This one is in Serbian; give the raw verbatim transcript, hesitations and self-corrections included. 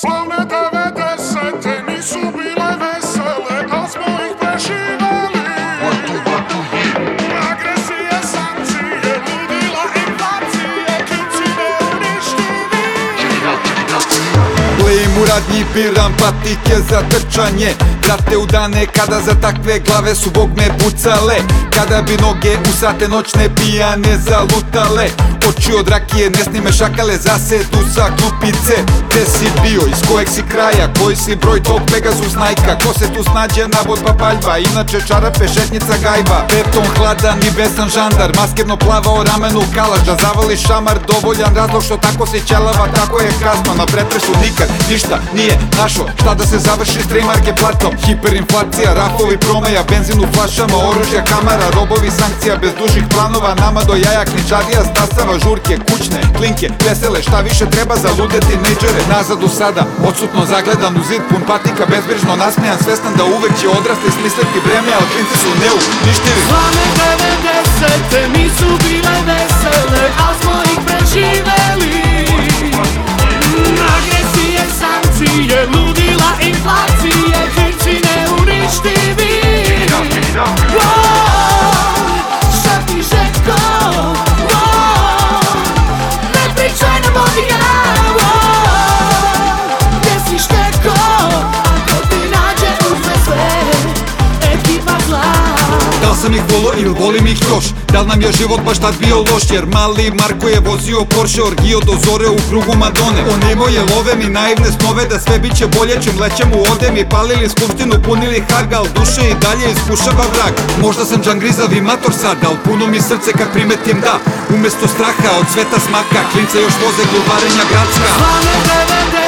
Slavne devedesete nisu bile vesele, al smo ih preživeli. Agresije, sankcije, ludila, inflacije, ključi neuništivi. Plejim u radnji, biram patike za trčanje. Brate, u dane kada za takve glave su bog me pucale, kada bi noge u sate noćne pijane zalutale, oči od rakije ne snime šakale, zasedu sa klupice. Gde si bio, iz kojeg si kraja, koji si broj tog Pegasus Nike-a, ko se tu snađe, nabodba paljba, inače čarape šetnica gajba. Beton hladan i besan žandar, maskerno plava o ramenu kalaš, da zavali šamar, dovoljan razlog što tako si ćelava, tako je kasno, na pretresu nikad ništa nije našo, šta da se završi streamarke platom. Hiperinflacija, rafovi promeja, benzin u flašama, oružja, kamara, robovi, sankcija, bez dužih planova, nama do jaja, kničarija, stasava, žurke, kućne, klinke, vesele, šta više treba za lude tinejdžere. Nazad u sada, odsutno zagledan u zid, pun patika, bezbrižno nasmejan, svestan da uvek će odrasti smisliti breme, ali klinci su neuništivi. Slavne devedesete nisu bile vesele, al smo ih preživeli. Agresije, sankcije, ludila, inflacije, ključi neuništivi. Šta ti Željko, ne pričaj nam od ja. Gdje si Šteko, ako ti nađe uzme sve, ekipa zla. Da li sam ih volio ili volim ih još? Da li nam je život baš tad bio loš? Jer mali Marko je vozio Porsche, orgio do zore u krugu Madone. On imao je love mi naivne snove da sve bit će bolje čim lećem u odem i palili skupštinu, punili Hag, al duše i dalje iskušava vrag. Možda sam džangrizav i mator sad, al puno mi srce kad primetim da umesto straha od sveta smaka klince još voze gluvarenja gradska. Slavne devedesete